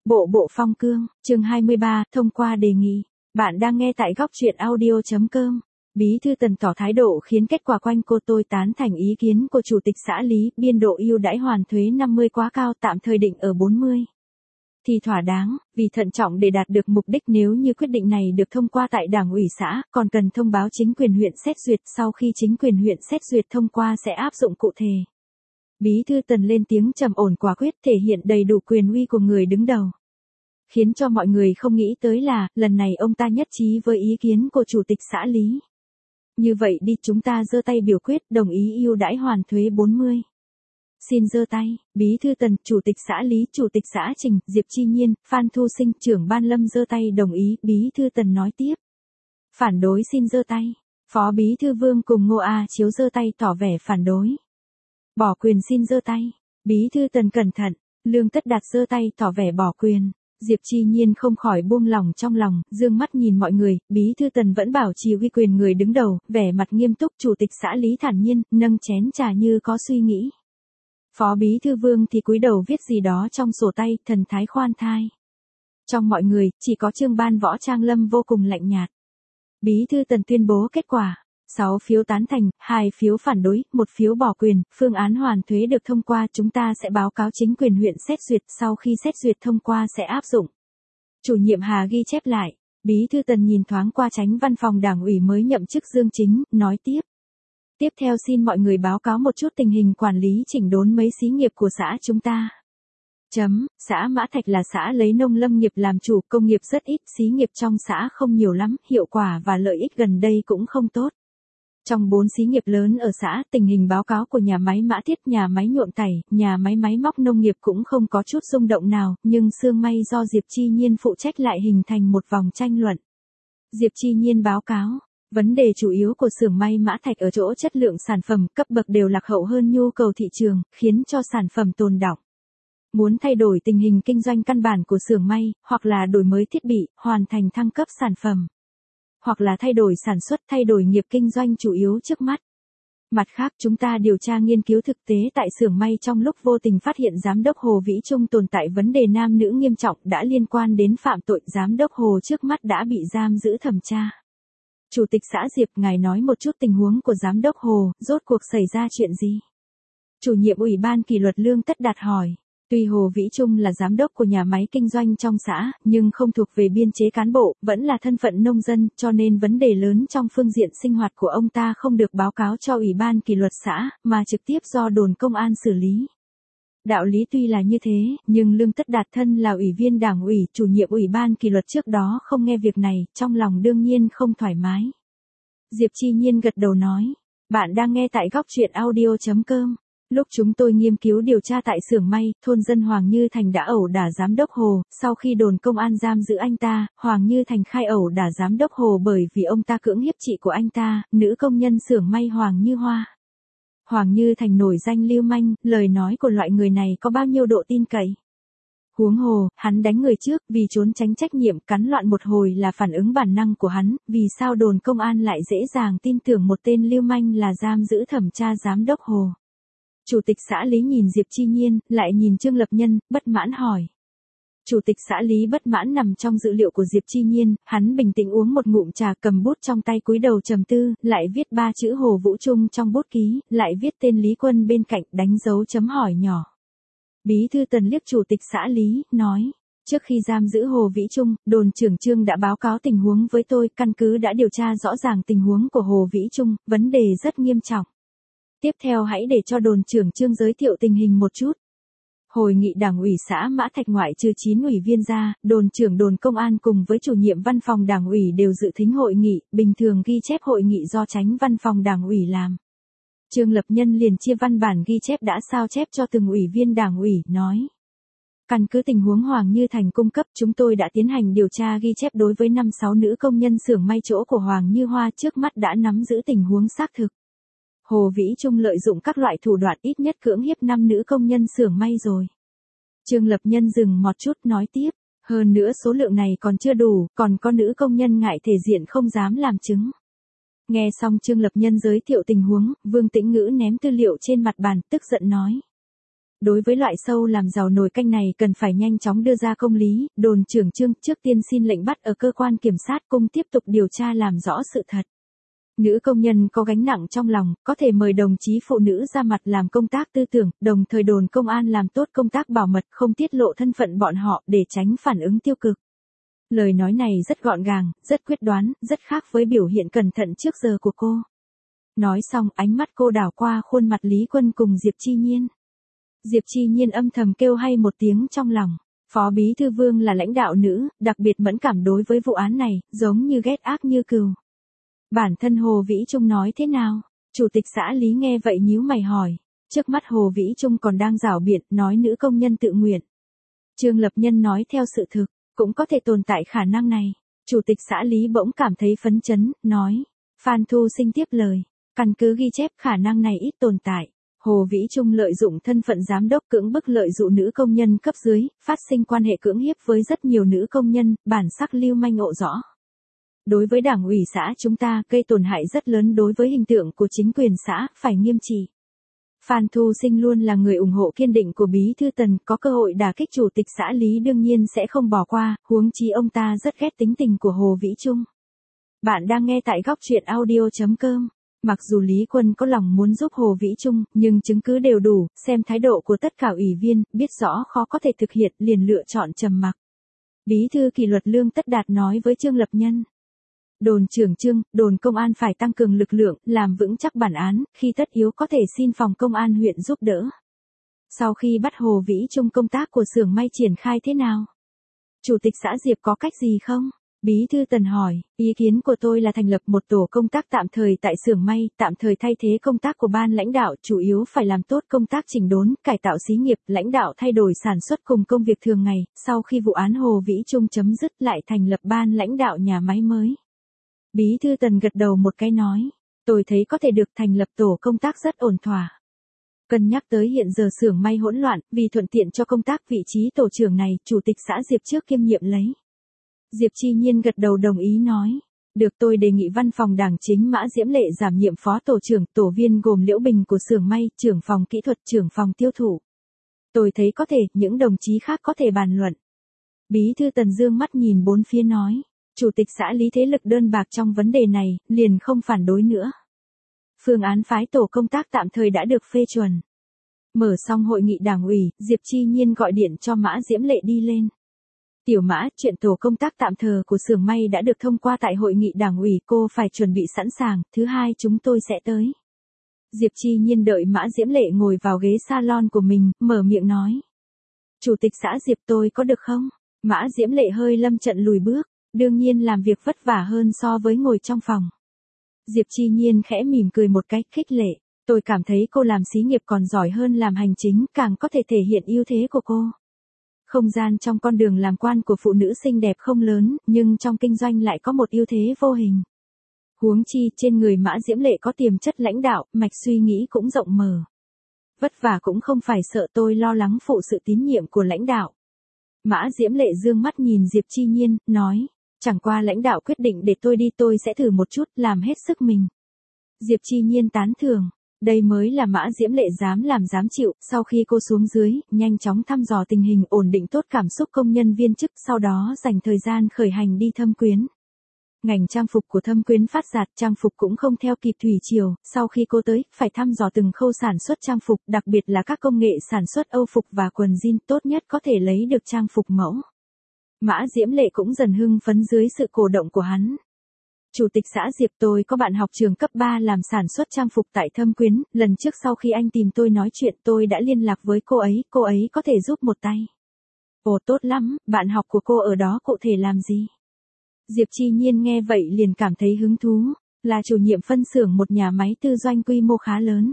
Bộ Phong Cương, chương 23, thông qua đề nghị. Bạn đang nghe tại góc truyện audio.com. Bí thư Tần tỏ thái độ khiến kết quả quanh cô tôi tán thành ý kiến của Chủ tịch xã Lý, biên độ ưu đãi hoàn thuế 50 quá cao tạm thời định ở 40. Thì thỏa đáng, vì thận trọng để đạt được mục đích nếu như quyết định này được thông qua tại Đảng ủy xã, còn cần thông báo chính quyền huyện xét duyệt, sau khi chính quyền huyện xét duyệt thông qua sẽ áp dụng cụ thể. Bí thư Tần lên tiếng trầm ổn quả quyết thể hiện đầy đủ quyền uy của người đứng đầu. Khiến cho mọi người không nghĩ tới là, lần này ông ta nhất trí với ý kiến của Chủ tịch xã Lý. Như vậy đi chúng ta giơ tay biểu quyết đồng ý ưu đãi hoàn thuế 40. Xin giơ tay, Bí thư Tần, Chủ tịch xã Lý, Chủ tịch xã Trình, Diệp Chi Nhiên, Phan Thu Sinh, trưởng ban Lâm giơ tay đồng ý, Bí thư Tần nói tiếp. Phản đối xin giơ tay, Phó Bí thư Vương cùng Ngô A Chiếu giơ tay tỏ vẻ phản đối. Bỏ quyền xin giơ tay, Bí thư Tần cẩn thận, Lương Tất Đạt giơ tay tỏ vẻ bỏ quyền. Diệp Chi Nhiên không khỏi buông lòng trong lòng, dương mắt nhìn mọi người, Bí thư Tần vẫn bảo trì uy quyền người đứng đầu, vẻ mặt nghiêm túc. Chủ tịch xã Lý thản nhiên, nâng chén trà như có suy nghĩ. Phó Bí thư Vương thì cúi đầu viết gì đó trong sổ tay, thần thái khoan thai. Trong mọi người, chỉ có Trương Ban Võ Trang Lâm vô cùng lạnh nhạt. Bí thư Tần tuyên bố kết quả. 6 phiếu tán thành, 2 phiếu phản đối, 1 phiếu bỏ quyền, phương án hoàn thuế được thông qua, chúng ta sẽ báo cáo chính quyền huyện xét duyệt, sau khi xét duyệt thông qua sẽ áp dụng. Chủ nhiệm Hà ghi chép lại, Bí thư Tần nhìn thoáng qua Chánh Văn phòng Đảng ủy mới nhậm chức Dương Chính, nói tiếp. Tiếp theo xin mọi người báo cáo một chút tình hình quản lý chỉnh đốn mấy xí nghiệp của xã chúng ta. Xã Mã Thạch là xã lấy nông lâm nghiệp làm chủ, công nghiệp rất ít, xí nghiệp trong xã không nhiều lắm, hiệu quả và lợi ích gần đây cũng không tốt. Trong 4 xí nghiệp lớn ở xã, tình hình báo cáo của nhà máy Mã Thiết, nhà máy nhuộm tẩy, nhà máy máy móc nông nghiệp cũng không có chút rung động nào, nhưng xương may do Diệp Chi Nhiên phụ trách lại hình thành một vòng tranh luận. Diệp Chi Nhiên báo cáo, vấn đề chủ yếu của xưởng may Mã Thạch ở chỗ chất lượng sản phẩm cấp bậc đều lạc hậu hơn nhu cầu thị trường, khiến cho sản phẩm tồn đọng. Muốn thay đổi tình hình kinh doanh căn bản của xưởng may, hoặc là đổi mới thiết bị, hoàn thành thăng cấp sản phẩm. Hoặc là thay đổi sản xuất, thay đổi nghiệp kinh doanh chủ yếu trước mắt. Mặt khác chúng ta điều tra nghiên cứu thực tế tại xưởng may trong lúc vô tình phát hiện Giám đốc Hồ Vĩ Trung tồn tại vấn đề nam nữ nghiêm trọng đã liên quan đến phạm tội. Giám đốc Hồ trước mắt đã bị giam giữ thẩm tra. Chủ tịch xã Diệp, ngài nói một chút tình huống của Giám đốc Hồ, rốt cuộc xảy ra chuyện gì? Chủ nhiệm Ủy ban kỷ luật Lương Tất Đạt hỏi. Tuy Hồ Vĩ Trung là giám đốc của nhà máy kinh doanh trong xã, nhưng không thuộc về biên chế cán bộ, vẫn là thân phận nông dân, cho nên vấn đề lớn trong phương diện sinh hoạt của ông ta không được báo cáo cho Ủy ban kỷ luật xã, mà trực tiếp do đồn công an xử lý. Đạo lý tuy là như thế, nhưng Lương Tất Đạt thân là ủy viên Đảng ủy, chủ nhiệm Ủy ban kỷ luật trước đó không nghe việc này, trong lòng đương nhiên không thoải mái. Diệp Chi Nhiên gật đầu nói, bạn đang nghe tại góc truyện audio.com. Lúc chúng tôi nghiên cứu điều tra tại xưởng may, thôn dân Hoàng Như Thành đã ẩu đả Giám đốc Hồ, sau khi đồn công an giam giữ anh ta, Hoàng Như Thành khai ẩu đả Giám đốc Hồ bởi vì ông ta cưỡng hiếp chị của anh ta, nữ công nhân xưởng may Hoàng Như Hoa. Hoàng Như Thành nổi danh lưu manh, lời nói của loại người này có bao nhiêu độ tin cậy. Huống hồ, hắn đánh người trước vì trốn tránh trách nhiệm, cắn loạn một hồi là phản ứng bản năng của hắn, vì sao đồn công an lại dễ dàng tin tưởng một tên lưu manh là giam giữ thẩm tra Giám đốc Hồ. Chủ tịch xã Lý nhìn Diệp Chi Nhiên, lại nhìn Trương Lập Nhân, bất mãn hỏi. Chủ tịch xã Lý bất mãn nằm trong dữ liệu của Diệp Chi Nhiên, hắn bình tĩnh uống một ngụm trà, cầm bút trong tay cúi đầu trầm tư, lại viết 3 chữ Hồ Vũ Trung trong bút ký, lại viết tên Lý Quân bên cạnh, đánh dấu chấm hỏi nhỏ. Bí thư Tần liếc Chủ tịch xã Lý, nói. Trước khi giam giữ Hồ Vĩ Trung, đồn trưởng Trương đã báo cáo tình huống với tôi, căn cứ đã điều tra rõ ràng tình huống của Hồ Vĩ Trung, vấn đề rất nghiêm trọng. Tiếp theo hãy để cho đồn trưởng Trương giới thiệu tình hình một chút. Hội nghị Đảng ủy xã Mã Thạch ngoại trừ 9 ủy viên ra, đồn trưởng đồn công an cùng với chủ nhiệm văn phòng Đảng ủy đều dự thính hội nghị, bình thường ghi chép hội nghị do Chánh Văn phòng Đảng ủy làm. Trương Lập Nhân liền chia văn bản ghi chép đã sao chép cho từng ủy viên Đảng ủy, nói. Căn cứ tình huống Hoàng Như Thành cung cấp, chúng tôi đã tiến hành điều tra ghi chép đối với 5-6 nữ công nhân xưởng may chỗ của Hoàng Như Hoa, trước mắt đã nắm giữ tình huống xác thực. Hồ Vĩ Trung lợi dụng các loại thủ đoạn ít nhất cưỡng hiếp 5 nữ công nhân xưởng may rồi. Trương Lập Nhân dừng một chút nói tiếp, hơn nữa số lượng này còn chưa đủ, còn có nữ công nhân ngại thể diện không dám làm chứng. Nghe xong Trương Lập Nhân giới thiệu tình huống, Vương Tĩnh Ngữ ném tư liệu trên mặt bàn, tức giận nói. Đối với loại sâu làm giàu nồi canh này cần phải nhanh chóng đưa ra công lý, đồn trưởng Trương trước tiên xin lệnh bắt ở cơ quan kiểm sát cung tiếp tục điều tra làm rõ sự thật. Nữ công nhân có gánh nặng trong lòng, có thể mời đồng chí phụ nữ ra mặt làm công tác tư tưởng, đồng thời đồn công an làm tốt công tác bảo mật không tiết lộ thân phận bọn họ để tránh phản ứng tiêu cực. Lời nói này rất gọn gàng, rất quyết đoán, rất khác với biểu hiện cẩn thận trước giờ của cô. Nói xong ánh mắt cô đảo qua khuôn mặt Lý Quân cùng Diệp Chi Nhiên. Diệp Chi Nhiên âm thầm kêu hay một tiếng trong lòng. Phó Bí Thư Vương là lãnh đạo nữ, đặc biệt mẫn cảm đối với vụ án này, giống như ghét ác như cừu. Bản thân Hồ Vĩ Trung nói thế nào? Chủ tịch xã Lý nghe vậy nhíu mày hỏi. Trước mắt Hồ Vĩ Trung còn đang giảo biện, nói nữ công nhân tự nguyện. Trương Lập Nhân nói theo sự thực, cũng có thể tồn tại khả năng này. Chủ tịch xã Lý bỗng cảm thấy phấn chấn, nói. Phan Thu Sinh tiếp lời. Căn cứ ghi chép khả năng này ít tồn tại. Hồ Vĩ Trung lợi dụng thân phận giám đốc cưỡng bức lợi dụ nữ công nhân cấp dưới, phát sinh quan hệ cưỡng hiếp với rất nhiều nữ công nhân, bản sắc lưu manh ngộ rõ. Đối với đảng ủy xã chúng ta gây tổn hại rất lớn đối với hình tượng của chính quyền xã, phải nghiêm trị. Phan Thu Sinh luôn là người ủng hộ kiên định của Bí Thư Tần, có cơ hội đả kích chủ tịch xã Lý đương nhiên sẽ không bỏ qua, huống chi ông ta rất ghét tính tình của Hồ Vĩ Trung. Bạn đang nghe tại góc truyện audio.com. Mặc dù Lý Quân có lòng muốn giúp Hồ Vĩ Trung, nhưng chứng cứ đều đủ, xem thái độ của tất cả ủy viên, biết rõ khó có thể thực hiện, liền lựa chọn trầm mặc. Bí thư kỷ luật Lương Tất Đạt nói với Trương Lập Nhân. Đồn trưởng Trương, đồn công an phải tăng cường lực lượng, làm vững chắc bản án, khi tất yếu có thể xin phòng công an huyện giúp đỡ. Sau khi bắt Hồ Vĩ Trung công tác của xưởng may triển khai thế nào? Chủ tịch xã Diệp có cách gì không? Bí thư Tần hỏi, ý kiến của tôi là thành lập một tổ công tác tạm thời tại xưởng may, tạm thời thay thế công tác của ban lãnh đạo, chủ yếu phải làm tốt công tác chỉnh đốn, cải tạo xí nghiệp, lãnh đạo thay đổi sản xuất cùng công việc thường ngày, sau khi vụ án Hồ Vĩ Trung chấm dứt lại thành lập ban lãnh đạo nhà máy mới. Bí thư Tần gật đầu một cái nói, tôi thấy có thể được thành lập tổ công tác rất ổn thỏa. Cân nhắc tới hiện giờ xưởng may hỗn loạn, vì thuận tiện cho công tác vị trí tổ trưởng này, chủ tịch xã Diệp trước kiêm nhiệm lấy. Diệp Chi Nhiên gật đầu đồng ý nói. Được, tôi đề nghị văn phòng đảng chính Mã Diễm Lệ đảm nhiệm phó tổ trưởng, tổ viên gồm Liễu Bình của xưởng may, trưởng phòng kỹ thuật, trưởng phòng tiêu thụ. Tôi thấy có thể, những đồng chí khác có thể bàn luận. Bí thư Tần dương mắt nhìn bốn phía nói. Chủ tịch xã Lý thế lực đơn bạc trong vấn đề này, liền không phản đối nữa. Phương án phái tổ công tác tạm thời đã được phê chuẩn. Mở xong hội nghị đảng ủy, Diệp Chi Nhiên gọi điện cho Mã Diễm Lệ đi lên. Tiểu Mã, chuyện tổ công tác tạm thời của xưởng may đã được thông qua tại hội nghị đảng ủy, cô phải chuẩn bị sẵn sàng, thứ hai chúng tôi sẽ tới. Diệp Chi Nhiên đợi Mã Diễm Lệ ngồi vào ghế salon của mình, mở miệng nói. Chủ tịch xã Diệp tôi có được không? Mã Diễm Lệ hơi lâm trận lùi bước, đương nhiên làm việc vất vả hơn so với ngồi trong phòng. Diệp Chi Nhiên khẽ mỉm cười một cách khích lệ, tôi cảm thấy cô làm xí nghiệp còn giỏi hơn làm hành chính, càng có thể thể hiện ưu thế của cô. Không gian trong con đường làm quan của phụ nữ xinh đẹp không lớn, nhưng trong kinh doanh lại có một ưu thế vô hình. Huống chi, trên người Mã Diễm Lệ có tiềm chất lãnh đạo, mạch suy nghĩ cũng rộng mở. Vất vả cũng không phải sợ tôi lo lắng phụ sự tín nhiệm của lãnh đạo. Mã Diễm Lệ dương mắt nhìn Diệp Chi Nhiên, nói, chẳng qua lãnh đạo quyết định để tôi đi, tôi sẽ thử một chút, làm hết sức mình. Diệp Chi Nhiên tán thưởng. Đây mới là Mã Diễm Lệ dám làm dám chịu, sau khi cô xuống dưới, nhanh chóng thăm dò tình hình, ổn định tốt cảm xúc công nhân viên chức, sau đó dành thời gian khởi hành đi Thâm Quyến. Ngành trang phục của Thâm Quyến phát đạt, trang phục cũng không theo kịp thủy triều, sau khi cô tới, phải thăm dò từng khâu sản xuất trang phục, đặc biệt là các công nghệ sản xuất âu phục và quần jean, tốt nhất có thể lấy được trang phục mẫu. Mã Diễm Lệ cũng dần hưng phấn dưới sự cổ động của hắn. Chủ tịch xã Diệp, tôi có bạn học trường cấp 3 làm sản xuất trang phục tại Thâm Quyến, lần trước sau khi anh tìm tôi nói chuyện tôi đã liên lạc với cô ấy có thể giúp một tay. Ồ tốt lắm, bạn học của cô ở đó cụ thể làm gì? Diệp Chi Nhiên nghe vậy liền cảm thấy hứng thú, là chủ nhiệm phân xưởng một nhà máy tư doanh quy mô khá lớn.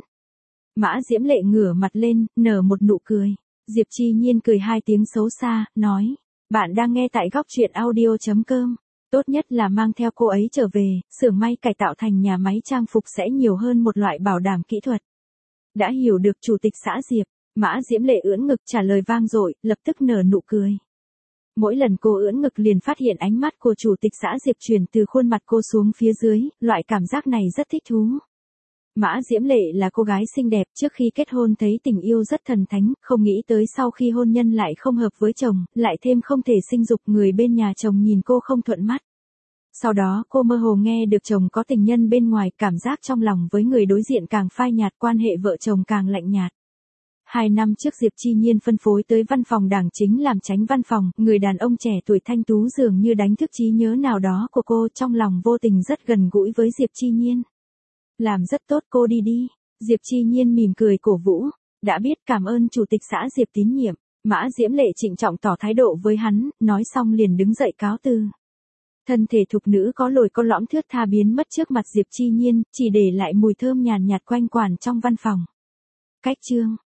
Mã Diễm Lệ ngửa mặt lên, nở một nụ cười. Diệp Chi Nhiên cười hai tiếng xấu xa, nói, bạn đang nghe tại góc truyện audio.com. Tốt nhất là mang theo cô ấy trở về, xưởng may cải tạo thành nhà máy trang phục sẽ nhiều hơn một loại bảo đảm kỹ thuật. Đã hiểu được chủ tịch xã Diệp, Mã Diễm Lệ ưỡn ngực trả lời vang dội, lập tức nở nụ cười. Mỗi lần cô ưỡn ngực liền phát hiện ánh mắt của chủ tịch xã Diệp chuyển từ khuôn mặt cô xuống phía dưới, loại cảm giác này rất thích thú. Mã Diễm Lệ là cô gái xinh đẹp, trước khi kết hôn thấy tình yêu rất thần thánh, không nghĩ tới sau khi hôn nhân lại không hợp với chồng, lại thêm không thể sinh dục, người bên nhà chồng nhìn cô không thuận mắt. Sau đó cô mơ hồ nghe được chồng có tình nhân bên ngoài, cảm giác trong lòng với người đối diện càng phai nhạt, quan hệ vợ chồng càng lạnh nhạt. 2 năm trước Diệp Chi Nhiên phân phối tới văn phòng Đảng Chính làm chánh văn phòng, người đàn ông trẻ tuổi thanh tú dường như đánh thức trí nhớ nào đó của cô, trong lòng vô tình rất gần gũi với Diệp Chi Nhiên. Làm rất tốt, cô đi đi. Diệp Chi Nhiên mỉm cười cổ vũ. Đã biết, cảm ơn chủ tịch xã Diệp tín nhiệm. Mã Diễm Lệ trịnh trọng tỏ thái độ với hắn, nói xong liền đứng dậy cáo từ. Thân thể thục nữ có lồi có lõm thướt tha biến mất trước mặt Diệp Chi Nhiên, chỉ để lại mùi thơm nhàn nhạt quanh quẩn trong văn phòng. Cách chương